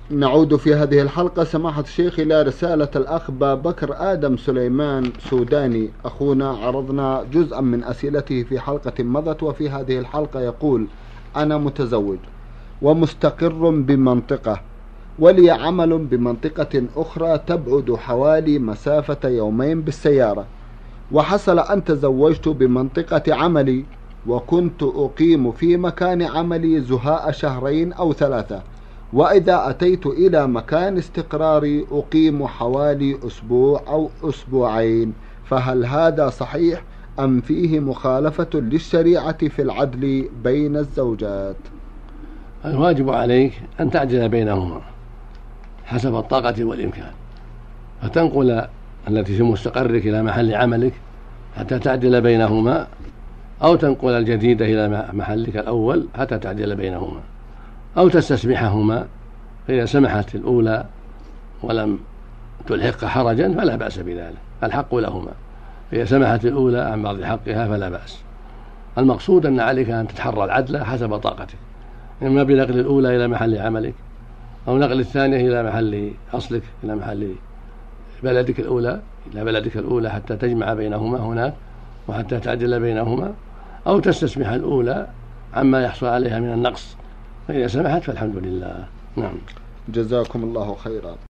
نعود في هذه الحلقة سماحة الشيخ إلى رسالة الأخ بكر آدم سليمان سوداني أخونا. عرضنا جزءا من أسئلته في حلقة مضت، وفي هذه الحلقة يقول: أنا متزوج ومستقر بمنطقة، ولي عمل بمنطقة أخرى تبعد حوالي مسافة يومين بالسيارة، وحصل أن تزوجت بمنطقة عملي، وكنت أقيم في مكان عملي زهاء شهرين أو 3، وإذا أتيت إلى مكان استقراري أقيم حوالي أسبوع أو أسبوعين، فهل هذا صحيح أم فيه مخالفة للشريعة في العدل بين الزوجات؟ الواجب عليك أن تعدل بينهما حسب الطاقة والإمكان، فتنقل التي في مستقرك إلى محل عملك حتى تعدل بينهما، أو تنقل الجديدة إلى محلك الأول حتى تعدل بينهما، أو تستسمحهما، فإذا سمحت الأولى ولم تلحق حرجا فلا بأس بذلك، الحق لهما. إذا سمحت الأولى عن بعض حقها فلا بأس. المقصود أن عليك أن تتحرى العدل حسب طاقتك، إما بنقل الأولى إلى محل عملك، أو نقل الثانية إلى محل أصلك، إلى محل بلدك الأولى، إلى بلدك الأولى حتى تجمع بينهما هناك وحتى تعدل بينهما، أو تستسمح الأولى عما يحصل عليها من النقص، فإذا سمحت فالحمد لله. نعم. جزاكم الله خيرا.